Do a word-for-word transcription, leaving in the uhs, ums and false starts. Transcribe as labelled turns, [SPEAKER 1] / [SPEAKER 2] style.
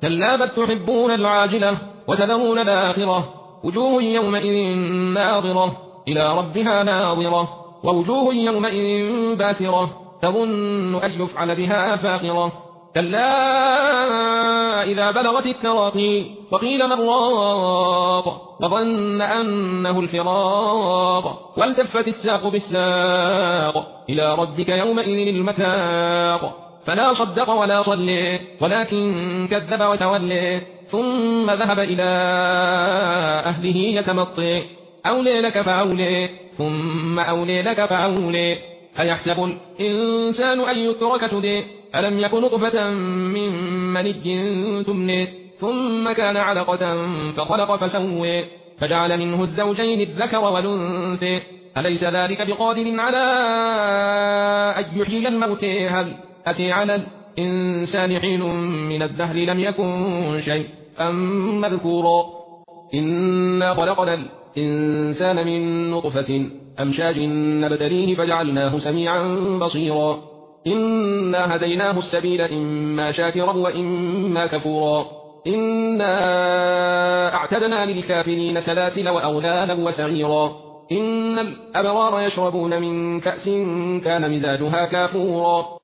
[SPEAKER 1] كلا بل تحبون العاجلة وتذرون الآخرة وجوه يومئذ ناظرة إلى ربها ناظرة ووجوه يومئذ باسرة تظن أن يفعل بها فاقرة كلا إذا بلغت التراقي وقيل من راق وظن أنه الفراق والتفت الساق بالساق إلى ربك يومئذ المساق فلا صدق ولا صلي ولكن كذب وتولي ثم ذهب إلى أهله يتمطي أولي لك فأولي ثم أولي لك فأولي أيحسب الإنسان أن يترك سدى ألم يكن نطفة من مني تمني ثم كان علقة فخلق فسوي فجعل منه الزوجين الذكر والأنثى أليس ذلك بقادر على أن يحيي الموتى هل أتى على الإنسان حين من الدهر لم يكن شيء أم مذكورا إنا خلقنا الإنسان من نطفة أمشاج نبتليه فجعلناه سميعا بصيرا إنا هديناه السبيل إما شاكرا وإما كفورا إنا أعتدنا للكافرين سلاسل وأغلالا وسعيرا إن الأبرار يشربون من كأس كان مزاجها كافورا